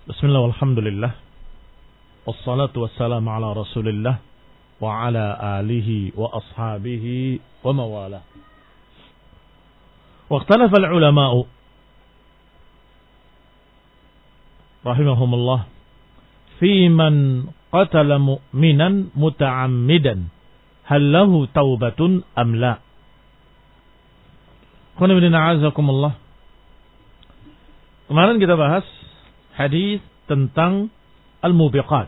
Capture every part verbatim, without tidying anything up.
Bismillah walhamdulillah. Wassalatu wassalamu ala rasulillah. Wa ala alihi wa ashabihi wa mawala. Wa ikhtalafa al-ulama'u rahimahumullah fi man qatala mu'minan muta'ammidan hal lahu taubatun am la. Qul inna a'azakumullah. Kemarin kita bahas hadis tentang al-mubiqat.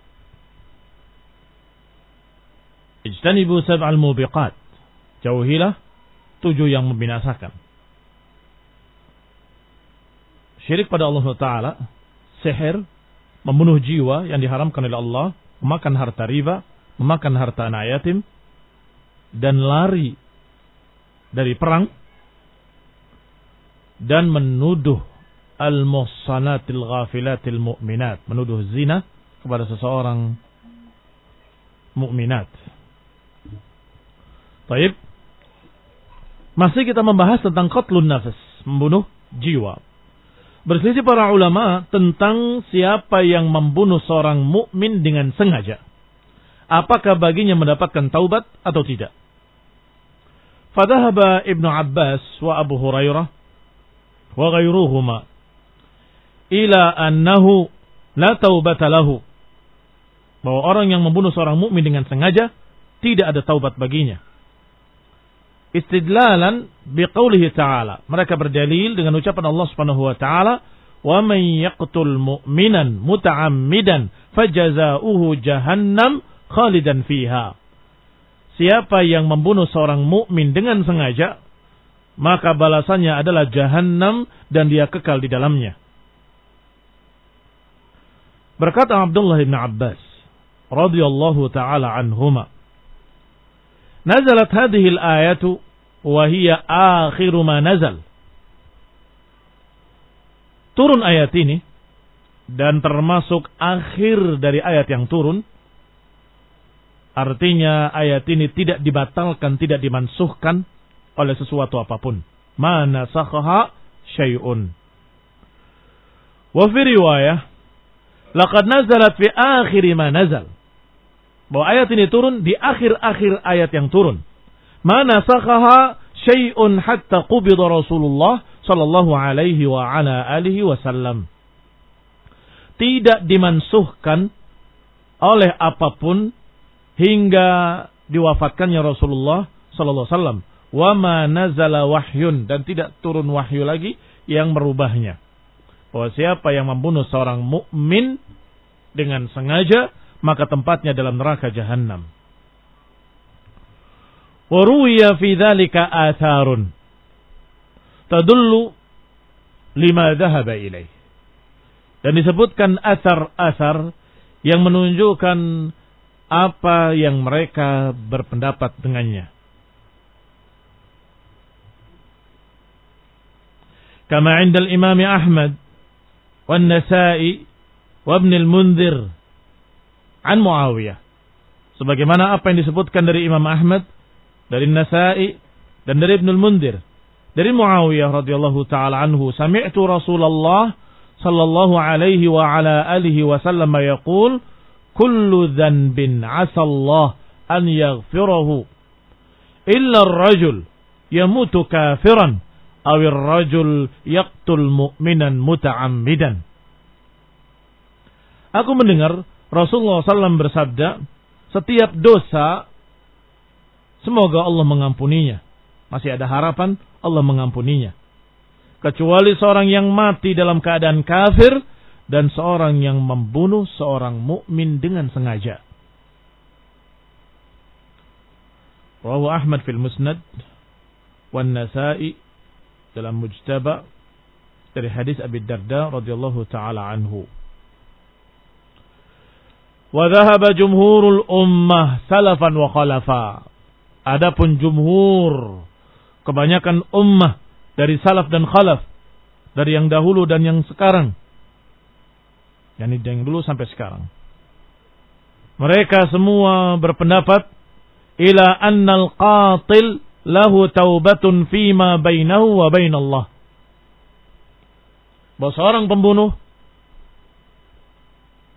Ijtanibu sab'al mubiqat. Jauhilah tujuh yang membinasakan. Syirik pada Allah Ta'ala, sihir, membunuh jiwa yang diharamkan oleh Allah, memakan harta riba, memakan harta anak yatim, dan lari dari perang, dan menuduh al-muhsanatil ghafilatil mu'minat, menuduh zina kepada seseorang mukminat. Baik. Masih kita membahas tentang qatlun nafs, membunuh jiwa. Berselisih para ulama tentang siapa yang membunuh seorang mukmin dengan sengaja. Apakah baginya mendapatkan taubat atau tidak? Fadhahaba Ibnu Abbas wa Abu Hurairah wa ghairuhuma ila annahu la taubata lahu, bahwa orang yang membunuh seorang mukmin dengan sengaja tidak ada taubat baginya. Istidlalan biqaulihi ta'ala, mereka berdalil dengan ucapan Allah Subhanahu wa taala, wa man yaqtul mu'minan muta'ammidan fajazaohu jahannam khalidan fiha. Siapa yang membunuh seorang mukmin dengan sengaja, maka balasannya adalah jahannam dan dia kekal di dalamnya. Berkata Abdullah bin Abbas radhiyallahu taala anhuma, nazalat hadhihi al-ayatu wa hiya akhiru ma nazal. Turun ayat ini dan termasuk akhir dari ayat yang turun. Artinya ayat ini tidak dibatalkan, tidak dimansuhkan oleh sesuatu apapun. Ma nasakhaha syai'un. Wa fi riwayah laqad nazalat fi akhir ma nazal. Bahwa ayat ini turun di akhir-akhir ayat yang turun. Ma nasakhaha syai'un hatta qubida Rasulullah sallallahu alaihi wa ala alihi wasallam. Tidak dimansuhkan oleh apapun hingga diwafatkannya Rasulullah sallallahu alaihi wasallam. Wa ma nazala wahyun, dan tidak turun wahyu lagi yang merubahnya. Bahwa siapa yang membunuh seorang mukmin dengan sengaja, maka tempatnya dalam neraka jahanam. Wa ruwiya fi dzalika atharun tadullu lima dhahaba ilaih. Dan disebutkan asar-asar yang menunjukkan apa yang mereka berpendapat dengannya. Kama 'inda al-Imam Ahmad wa An-Nasa'i wa Ibn al-Mundhir an Muawiyah. Sebagaimana apa yang disebutkan dari Imam Ahmad, dari Nasa'i dan dari Ibn al-Mundhir, dari Muawiyah radhiyallahu taala anhu, sami'tu Rasulullah sallallahu alaihi wa ala alihi wa sallam yaqul kullu dhanbin 'asa Allah an yaghfirahu illa ar-rajul yamutu kafiran aw ar-rajul yaqtul mu'minan muta'ammidan. Aku mendengar Rasulullah sallallahu alaihi wasallam bersabda, setiap dosa semoga Allah mengampuninya. Masih ada harapan Allah mengampuninya. Kecuali seorang yang mati dalam keadaan kafir dan seorang yang membunuh seorang mukmin dengan sengaja. Rawahu Ahmad fil Musnad wan Nasa'i dalam Mujtaba dari hadis Abi Darda radhiyallahu taala anhu. Wa dhahaba jumhurul ummah salafan wa khalafa. Adapun jumhur, kebanyakan ummah dari salaf dan khalaf, dari yang dahulu dan yang sekarang, yakni dari yang dulu sampai sekarang, mereka semua berpendapat ila annal qatil lahu taubatun fima bainahu wa bainallah. Bahwa seorang pembunuh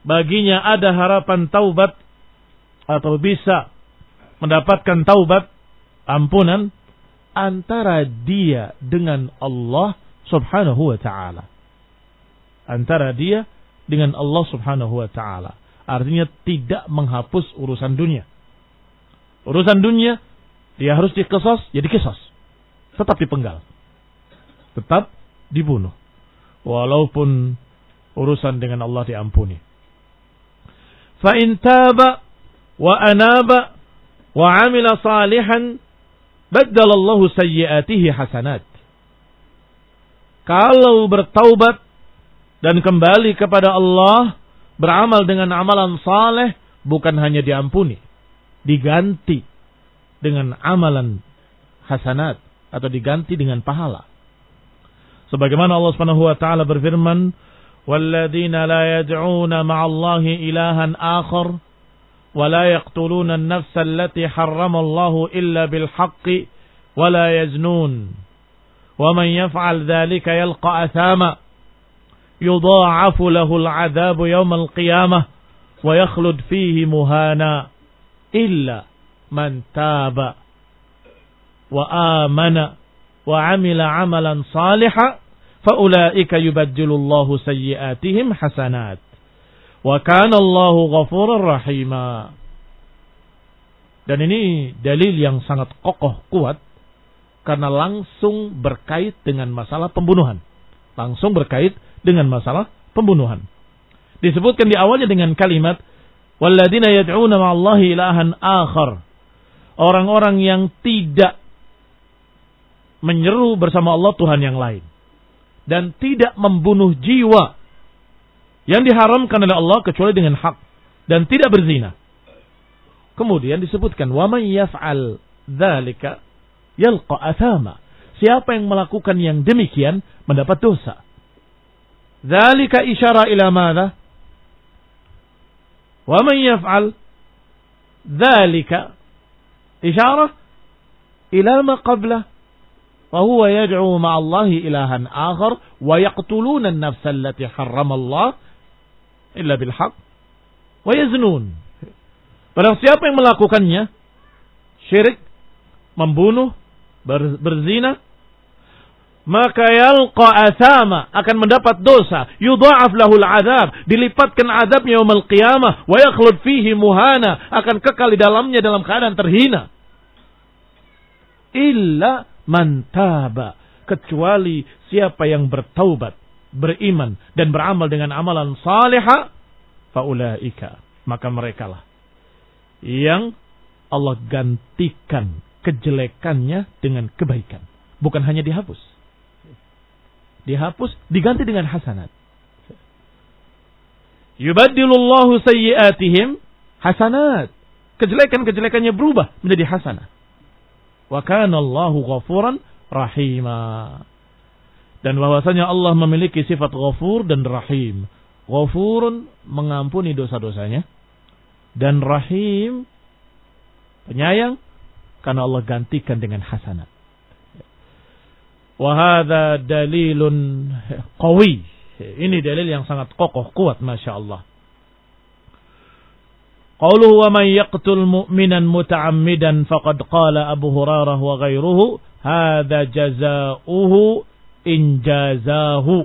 baginya ada harapan taubat atau bisa mendapatkan taubat, ampunan antara dia dengan Allah Subhanahu wa taala. Antara dia dengan Allah Subhanahu wa taala. Artinya tidak menghapus urusan dunia. Urusan dunia dia harus diqisas, jadi qisas. Tetap dipenggal. Tetap dibunuh. Walaupun urusan dengan Allah diampuni. Fa in taba wa anaba wa amila salihan baddalallahu sayyiatihi hasanat. Kalau bertaubat dan kembali kepada Allah, beramal dengan amalan saleh, bukan hanya diampuni, diganti dengan amalan hasanat atau diganti dengan pahala. Sebagaimana Allah Subhanahu wa taala berfirman, "Walladzina la yad'una ma'allahi ilahan akhar wa la yaqtuluna an-nafsa allati harrama Allahu illa bil haqqi wa la yaznun. Wa man yaf'al dzalika yalqa athama yudha'afu lahu al-'adzabu yawm al-qiyamah wa yakhlud fihi muhana illa man taba wa amana wa 'amila 'amalan salihan faulaika yubaddilullahu sayyi'atihim hasanat wa kana Allahu ghafurar rahima." Dan ini dalil yang sangat kokoh kuat karena langsung berkait dengan masalah pembunuhan. Langsung berkait dengan masalah pembunuhan. Disebutkan di awalnya dengan kalimat walladzina yad'una ma'allahi ilahan akhar. Orang-orang yang tidak menyeru bersama Allah Tuhan yang lain dan tidak membunuh jiwa yang diharamkan oleh Allah kecuali dengan hak dan tidak berzina. Kemudian disebutkan wa may yaf'al dzalika yalqa athama. Siapa yang melakukan yang demikian mendapat dosa. Dzalika isyara ila madza? Wa man yaf'al dzalika isyara ila ma qabla wa huwa yad'u ma'a Allahi ilahan akhar wa yaqtuluna an-nafsa allati harrama Allah illa bil haqq wa yaznun. Barang siapa yang melakukannya syirik, membunuh, ber, berzina, maka yalqa athama, akan mendapat dosa, yudha'af lahul azab, dilipatkan azabnya yaumul qiyamah, wa yakhlud fihi muhana, akan kekal di dalamnya dalam keadaan terhina. Illa man taba, kecuali siapa yang bertaubat, beriman dan beramal dengan amalan salihah, faulaika, maka merekalah yang Allah gantikan kejelekannya dengan kebaikan, bukan hanya dihapus. Dihapus, diganti dengan hasanat. Yubaddilullahu sayyiatihim hasanat. Kejelekan-kejelekannya berubah menjadi hasanah. Wa kana Allahu ghafuran rahima. Dan bahwasanya Allah memiliki sifat ghafur dan rahim. Ghafurun mengampuni dosa-dosanya, dan rahim penyayang karena Allah gantikan dengan hasanat. Wa hadza dalilun qawi. Ini dalil yang sangat kokoh, kuat, Masya Allah. Qauluhu wa man yaqtul mu'minan muta'ammidan faqad qala Abu Hurairah wa ghairuhu hadza jazaohu in jazahu.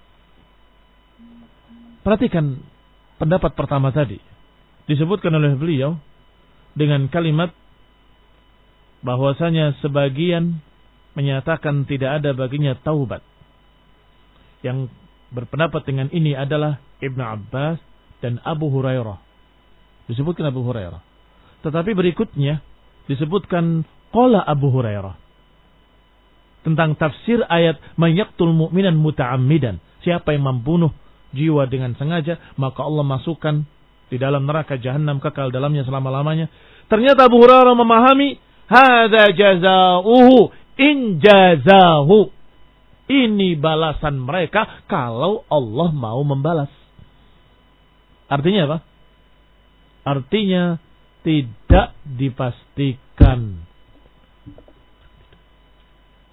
Perhatikan pendapat pertama tadi. Disebutkan oleh beliau dengan kalimat bahwasanya sebagian menyatakan tidak ada baginya taubat. Yang berpendapat dengan ini adalah Ibnu Abbas dan Abu Hurairah. Disebutkan Abu Hurairah. Tetapi berikutnya disebutkan qala Abu Hurairah tentang tafsir ayat mayaqtul mu'minan muta'ammidan. Siapa yang membunuh jiwa dengan sengaja, maka Allah masukkan di dalam neraka jahanam, kekal dalamnya selama-lamanya. Ternyata Abu Hurairah memahami hadza jazaohu in jazahu. Ini balasan mereka kalau Allah mau membalas. Artinya apa? Artinya tidak dipastikan.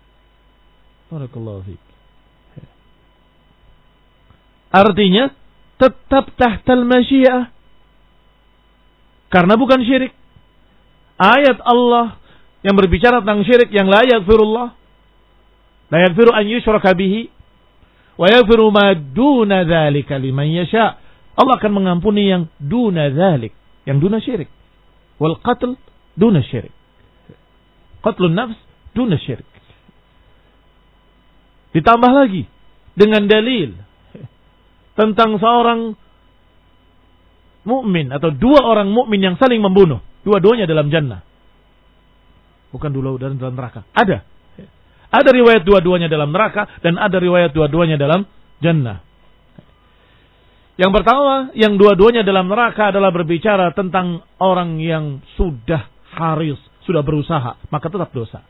Barakallahu fiik. Artinya tetap tahtal masyiah. Karena bukan syirik. Ayat Allah yang berbicara tentang syirik yang la yaghfirullah, la yaghfiru an yushraka bihi wa yaghfiru ma duna dzalika liman yasha. Allah akan mengampuni yang duna dzalik, yang duna syirik. Wal qatl duna syirik. Qatlun nafs duna syirik. Ditambah lagi dengan dalil tentang seorang mukmin atau dua orang mukmin yang saling membunuh, dua-duanya dalam jannah. Bukan dua dalam neraka. Ada. Ada riwayat dua-duanya dalam neraka dan ada riwayat dua-duanya dalam jannah. Yang pertama, yang dua-duanya dalam neraka adalah berbicara tentang orang yang sudah haris, sudah berusaha, maka tetap dosa.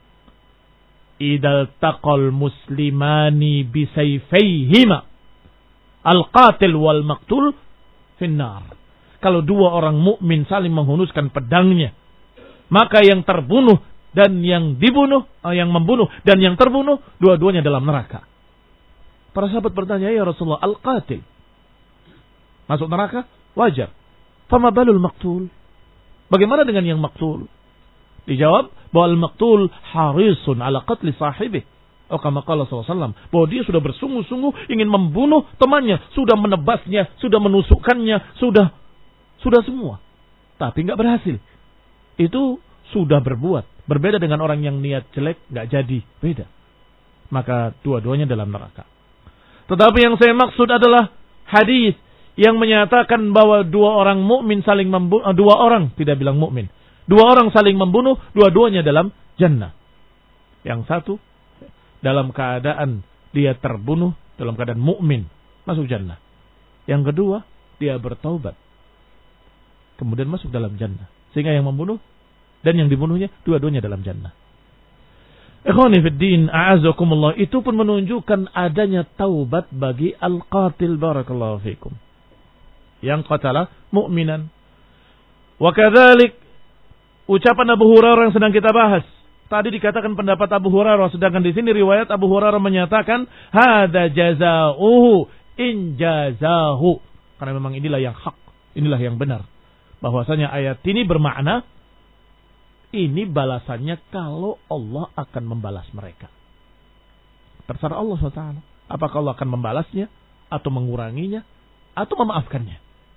Idal taqal muslimani bisayfayhima al-qatil wal maqtul finnar. Kalau dua orang mukmin saling menghunuskan pedangnya, maka yang terbunuh dan yang dibunuh, yang membunuh dan yang terbunuh, dua-duanya dalam neraka. Para sahabat bertanya, ya Rasulullah, al-qatil masuk neraka? Wajar. Fama balul maqtul? Bagaimana dengan yang maqtul? Dijawab bahwa al-maqtul harisun ala qatli sahibih. Oh, kama qala sallallahu alaihi wasallam, bahwa dia sudah bersungguh-sungguh ingin membunuh temannya, sudah menebasnya, sudah menusukkannya, sudah sudah semua. Tapi enggak berhasil. Itu sudah berbuat. Berbeda dengan orang yang niat jelek, enggak jadi. Beda. Maka dua-duanya dalam neraka. Tetapi yang saya maksud adalah hadis yang menyatakan bahwa dua orang mukmin saling membunuh, dua orang, tidak bilang mukmin. Dua orang saling membunuh, dua-duanya dalam jannah. Yang satu dalam keadaan dia terbunuh, dalam keadaan mukmin, masuk jannah. Yang kedua, dia bertaubat, kemudian masuk dalam jannah. Sehingga yang membunuh dan yang dibunuhnya, dua-duanya dalam jannah. Ikhwani fid din, a'azakumullah, itu pun menunjukkan adanya taubat bagi al-qatil, barakallahu fikum, yang qatala mu'minan. Wa kadzalik ucapan Abu Hurairah yang sedang kita bahas. Tadi dikatakan pendapat Abu Hurairah, sedangkan di sini riwayat Abu Hurairah menyatakan hadza jazaohu in jazahu. Karena memang inilah yang hak, inilah yang benar. Bahwasanya ayat ini bermakna ini balasannya kalau Allah akan membalas mereka. Terserah Allah subhanahu wa taala. Apakah Allah akan membalasnya atau menguranginya atau memaafkannya.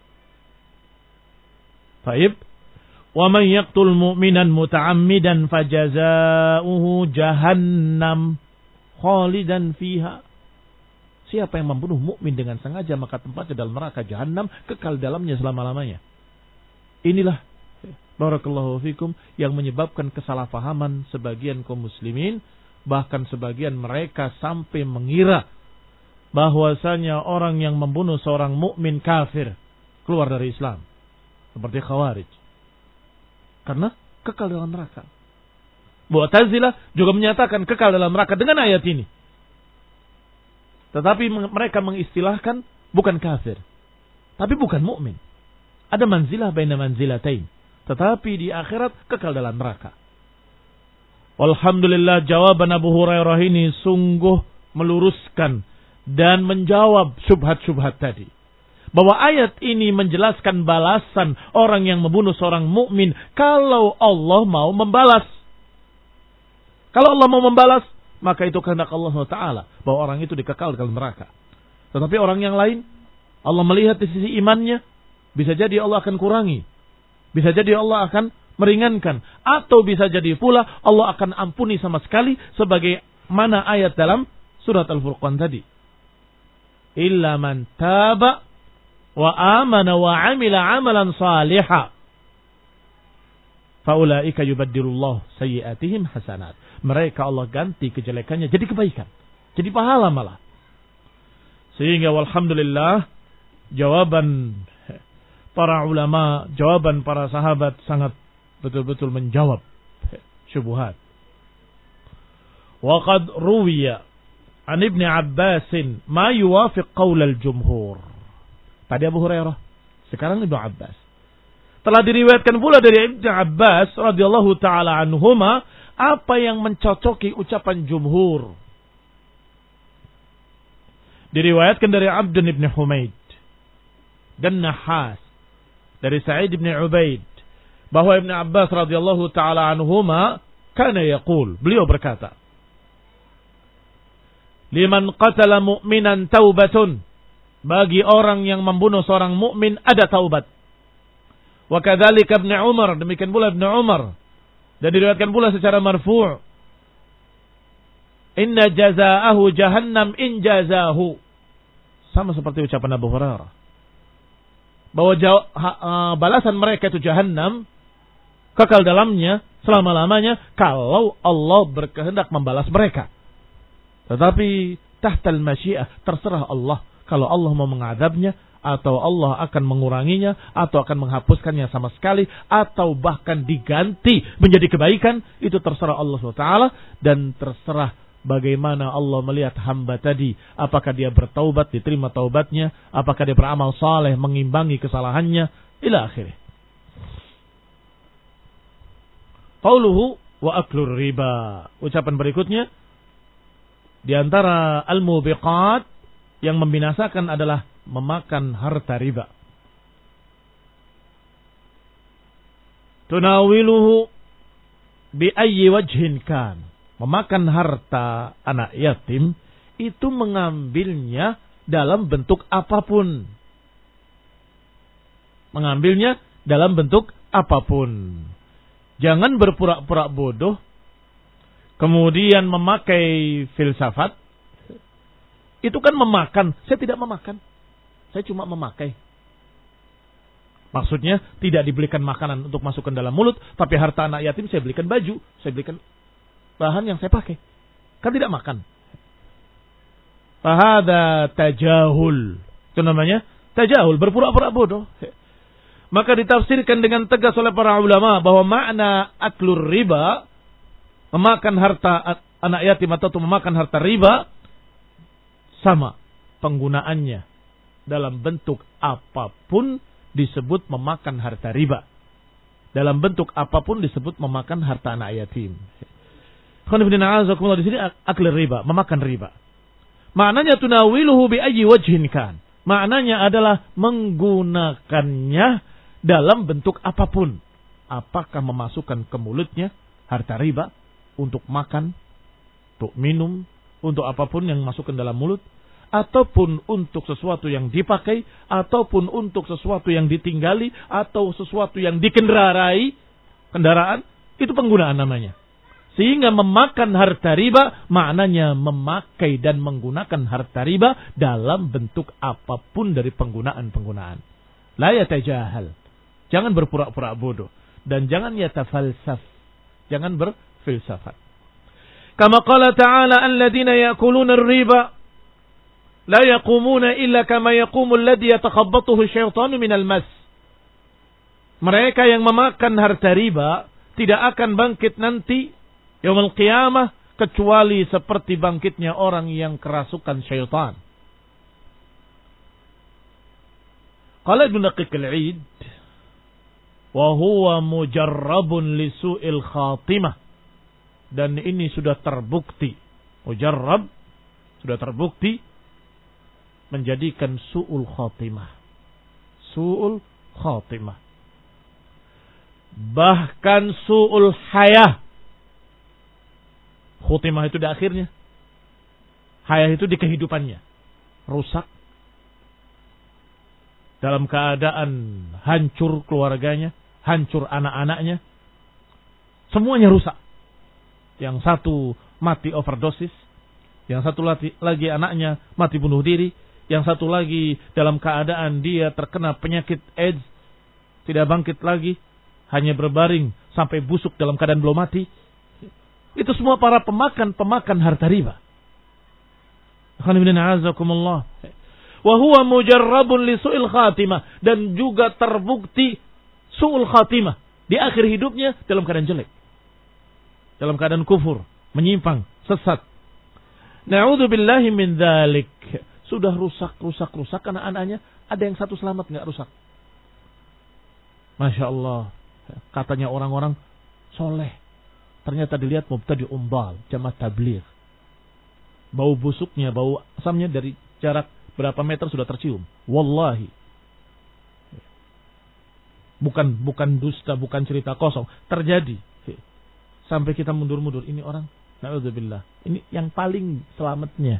Baik. Wa man yaqtul mu'minan muta'ammidan fajaza'uhu jahannam khalidan fiha. Siapa yang membunuh mukmin dengan sengaja maka tempatnya dalam neraka jahanam, kekal dalamnya selama-lamanya. Inilah barakallahu fikum yang menyebabkan kesalahpahaman sebagian kaum muslimin, bahkan sebagian mereka sampai mengira bahwasanya orang yang membunuh seorang mukmin kafir, keluar dari Islam. Seperti Khawarij. Karena kekal dalam neraka. Mu'tazilah juga menyatakan kekal dalam neraka dengan ayat ini. Tetapi mereka mengistilahkan bukan kafir, tapi bukan mukmin. Ada manzilah baina manzilatain. Tetapi di akhirat kekal dalam neraka. Alhamdulillah, jawaban Abu Hurairah ini sungguh meluruskan dan menjawab syubhat-syubhat tadi. Bahwa ayat ini menjelaskan balasan orang yang membunuh seorang mukmin kalau Allah mau membalas. Kalau Allah mau membalas, maka itu kehendak Allah subhanahu wa taala bahwa orang itu dikekal dalam neraka. Tetapi orang yang lain, Allah melihat di sisi imannya, bisa jadi Allah akan kurangi. Bisa jadi Allah akan meringankan. Atau bisa jadi pula Allah akan ampuni sama sekali, sebagai mana ayat dalam surat Al-Furqan tadi. Illa man taba wa amana wa amila amalan salihah faulaika yubaddilullah sayyiatihim hasanat. Mereka Allah ganti kejelekannya jadi kebaikan, jadi pahala malah. Sehingga walhamdulillah, jawaban para ulama, jawaban para sahabat sangat betul-betul menjawab syubhat. Wa qad ruwiya an Ibnu Abbas ma yuwafiq qaul al-jumhur. Tadi Abu Hurairah, sekarang Ibnu Abbas. Telah diriwayatkan pula dari Ibnu Abbas radhiyallahu taala anhuma apa yang mencocoki ucapan jumhur. Diriwayatkan dari Abdun ibn Humaid dan Nahas dari Sa'id bin Ubaid bahwa Ibn Abbas radhiyallahu taala anhuma kana yaqul, beliau berkata, liman qatala mu'minan taubatun, bagi orang yang membunuh seorang mukmin ada taubat. Wa kadzalika Ibn Umar, demikian pula Ibn Umar, dan diriwayatkan pula secara marfu', inna jazaahu jahannam in jazahu, sama seperti ucapan Abu Hurairah bahwa jauh, ha, uh, balasan mereka itu jahannam, kekal dalamnya selama-lamanya kalau Allah berkehendak membalas mereka. Tetapi tahtal masyiah, terserah Allah kalau Allah mau mengadabnya, atau Allah akan menguranginya, atau akan menghapuskannya sama sekali, atau bahkan diganti menjadi kebaikan. Itu terserah Allah subhanahu wa taala, dan terserah bagaimana Allah melihat hamba tadi. Apakah dia bertaubat, diterima taubatnya, apakah dia beramal saleh mengimbangi kesalahannya, ila akhirih. Qauluhu wa aklur riba. Ucapan berikutnya, di antara al-mubiqat yang membinasakan adalah memakan harta riba. Tunawiluhu bi ayyi wajhin kan. Memakan harta anak yatim itu mengambilnya dalam bentuk apapun. Mengambilnya dalam bentuk apapun. Jangan berpura-pura bodoh, kemudian memakai filsafat. Itu kan memakan. Saya tidak memakan. Saya cuma memakai. Maksudnya tidak dibelikan makanan untuk masukkan dalam mulut, tapi harta anak yatim saya belikan baju, saya belikan bahan yang saya pakai. Kan tidak makan. Fahada tajahul. Itu namanya tajahul, berpura-pura bodoh. Maka ditafsirkan dengan tegas oleh para ulama bahwa makna aklur riba, memakan harta anak yatim atau memakan harta riba, sama penggunaannya dalam bentuk apapun disebut memakan harta riba. Dalam bentuk apapun disebut memakan harta anak yatim. Di sini aklir riba, memakan riba. Maknanya tunawiluhu bi ayyi wajhin kan. Maknanya adalah menggunakannya dalam bentuk apapun. Apakah memasukkan ke mulutnya harta riba untuk makan, untuk minum, untuk apapun yang masukkan dalam mulut, ataupun untuk sesuatu yang dipakai, ataupun untuk sesuatu yang ditinggali, atau sesuatu yang dikendarai, kendaraan, itu penggunaan namanya. Sehingga memakan harta riba maknanya memakai dan menggunakan harta riba dalam bentuk apapun dari penggunaan-penggunaan. La yatajahal. Jangan berpura-pura bodoh. Dan jangan yatafalsaf. Jangan berfilsafat. Kama qala ta'ala alladhina ya'kuluna ar-riba la yaqumuna illa kama yaqumu alladhi yatakhabbathu asyaitanu minal mas. Mereka yang memakan harta riba tidak akan bangkit nanti yaumul qiyamah kecuali seperti bangkitnya orang yang kerasukan syaitan. Qala Ibnu Daqiq al-Eid wa huwa mujarrabun li su'il khatimah, dan ini sudah terbukti, mujarrab sudah terbukti menjadikan su'ul khatimah. Su'ul khatimah. Bahkan su'ul hayah. Khatimah itu di akhirnya. Hayah itu di kehidupannya. Rusak. Dalam keadaan hancur keluarganya. Hancur anak-anaknya. Semuanya rusak. Yang satu mati overdosis. Yang satu lagi anaknya mati bunuh diri. Yang satu lagi dalam keadaan dia terkena penyakit AIDS. Tidak bangkit lagi. Hanya berbaring sampai busuk dalam keadaan belum mati. Itu semua para pemakan-pemakan harta riba. Wa huwa mujarrabun li su'il khatimah. Dan juga terbukti su'ul khatimah. Di akhir hidupnya dalam keadaan jelek. Dalam keadaan kufur. Menyimpang. Sesat. Na'udzubillahi min dzalik. Sudah rusak, rusak, rusak anak-anaknya. Ada yang satu selamat nggak rusak. Masya Allah. Katanya orang-orang soleh. Ternyata dilihat mubtadi umbal. Jamaah tabligh. Bau busuknya, bau asamnya dari jarak berapa meter sudah tercium. Wallahi. Bukan bukan dusta, bukan cerita kosong. Terjadi. Sampai kita mundur-mundur. Ini orang, na'udzubillah. Ini yang paling selamatnya.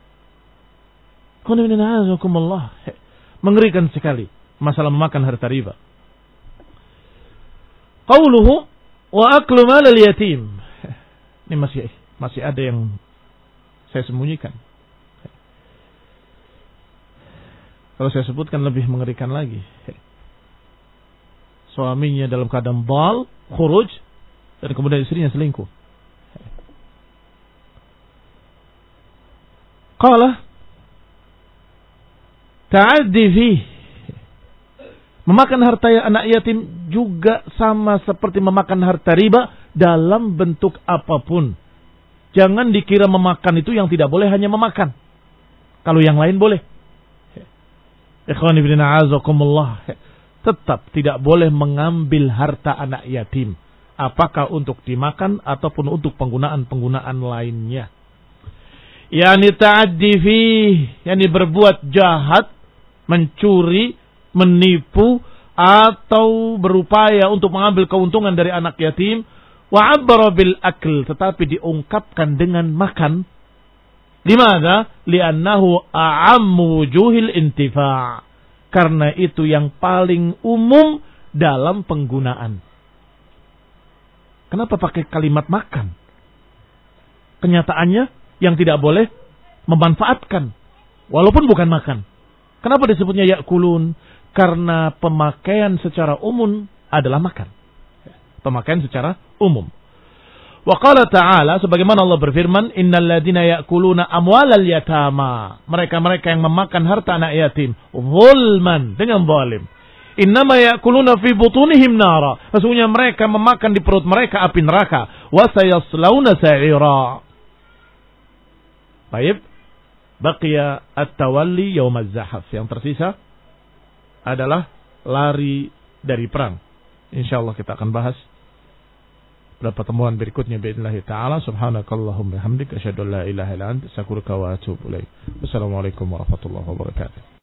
Mengerikan sekali masalah memakan harta riba. Qauluhu wa aklu malal yatim. Ini masih masih ada yang saya sembunyikan. Kalau saya sebutkan lebih mengerikan lagi. Suaminya dalam keadaan bal, khuruj, dan kemudian istrinya selingkuh. Qala ta'addi fi. Memakan harta anak yatim juga sama seperti memakan harta riba dalam bentuk apapun. Jangan dikira memakan itu yang tidak boleh hanya memakan. Kalau yang lain boleh. Ikhwan ibn a'azakumullah. Tetap tidak boleh mengambil harta anak yatim. Apakah untuk dimakan ataupun untuk penggunaan-penggunaan lainnya. Yani ta'addi fi. Yani berbuat jahat. Mencuri. Menipu. Atau berupaya untuk mengambil keuntungan dari anak yatim. Wa'abbara bil akl. Tetapi diungkapkan dengan makan. Limana? Liannahu a'ammu wujuhil intifa'. Karena itu yang paling umum dalam penggunaan. Kenapa pakai kalimat makan? Kenyataannya yang tidak boleh memanfaatkan. Walaupun bukan makan. Kenapa disebutnya ya'kulun? Karena pemakaian secara umum adalah makan. Pemakaian secara umum. Wa qala ta'ala, sebagaimana Allah berfirman, innal ladzina ya'kuluna amwalal yatama. Mereka-mereka yang memakan harta anak yatim zulman, dengan zalim. Innama ya'kuluna fi butunihim nara. Sesungguhnya mereka memakan di perut mereka api neraka. Wa sayaslawna sa'ira. Baik. Baqiya at-tawalli yaum az-zahaf. Yang tersisa adalah lari dari perang. Insyaallah kita akan bahas pada pertemuan berikutnya biidznillah taala. Subhanakallahumma hamdika asyhadu an la ilaha illa anta astaghfiruka wa atubu ilaik. Wassalamualaikum warahmatullahi wabarakatuh.